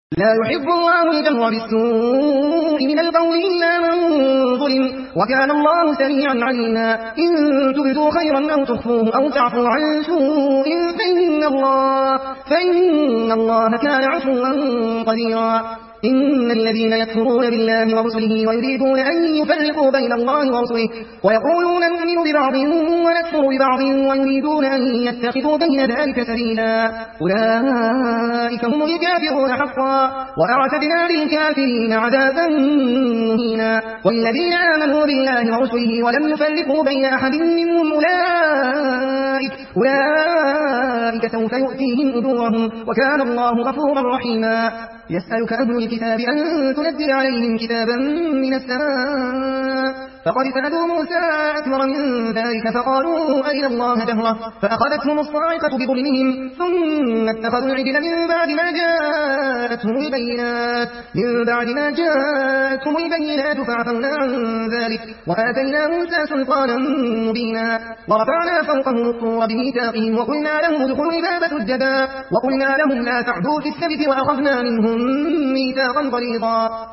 لا يحب الله الجهر بالسوء من القول إلا من ظلم وكان الله سميعا عليما. إن تبدوا خيرا أو تخفوه أو تعفوا عن سوء فإن الله كان عفوا قديرا. إن الذين يكفرون بالله ورسله ويريدون أن يفرقوا بين الله ورسله ويقولون نؤمن ببعض ونكفر ببعض ويريدون أن يتخذوا بين ذلك سبيلا أولئك هم الكافرون حقا وأعتدنا للكافرين عذابا مهينا. والذين آمنوا بالله ورسله ولم يفرقوا بين أحد منهم أولئك سوف يؤتيهم أجورهم وكان الله غفورا رحيما. يسألك أهل الكتاب أن تنزل عليهم كتابا من السماء فقد سألوا موسى أكبر من ذلك فقالوا أرنا الله جهرة فأخذتهم الصاعقة بظلمهم ثم اتخذوا العجل من بعد ما جاءتهم البينات فعفونا عن ذلك وآتينا موسى سلطانا مبينا. ورفعنا فوقهم الطور بميثاقهم وقلنا لهم ادخلوا الباب سجدا وقلنا لهم لا تعدوا في السبت وأخذنا منهم ميثاقا غليظا.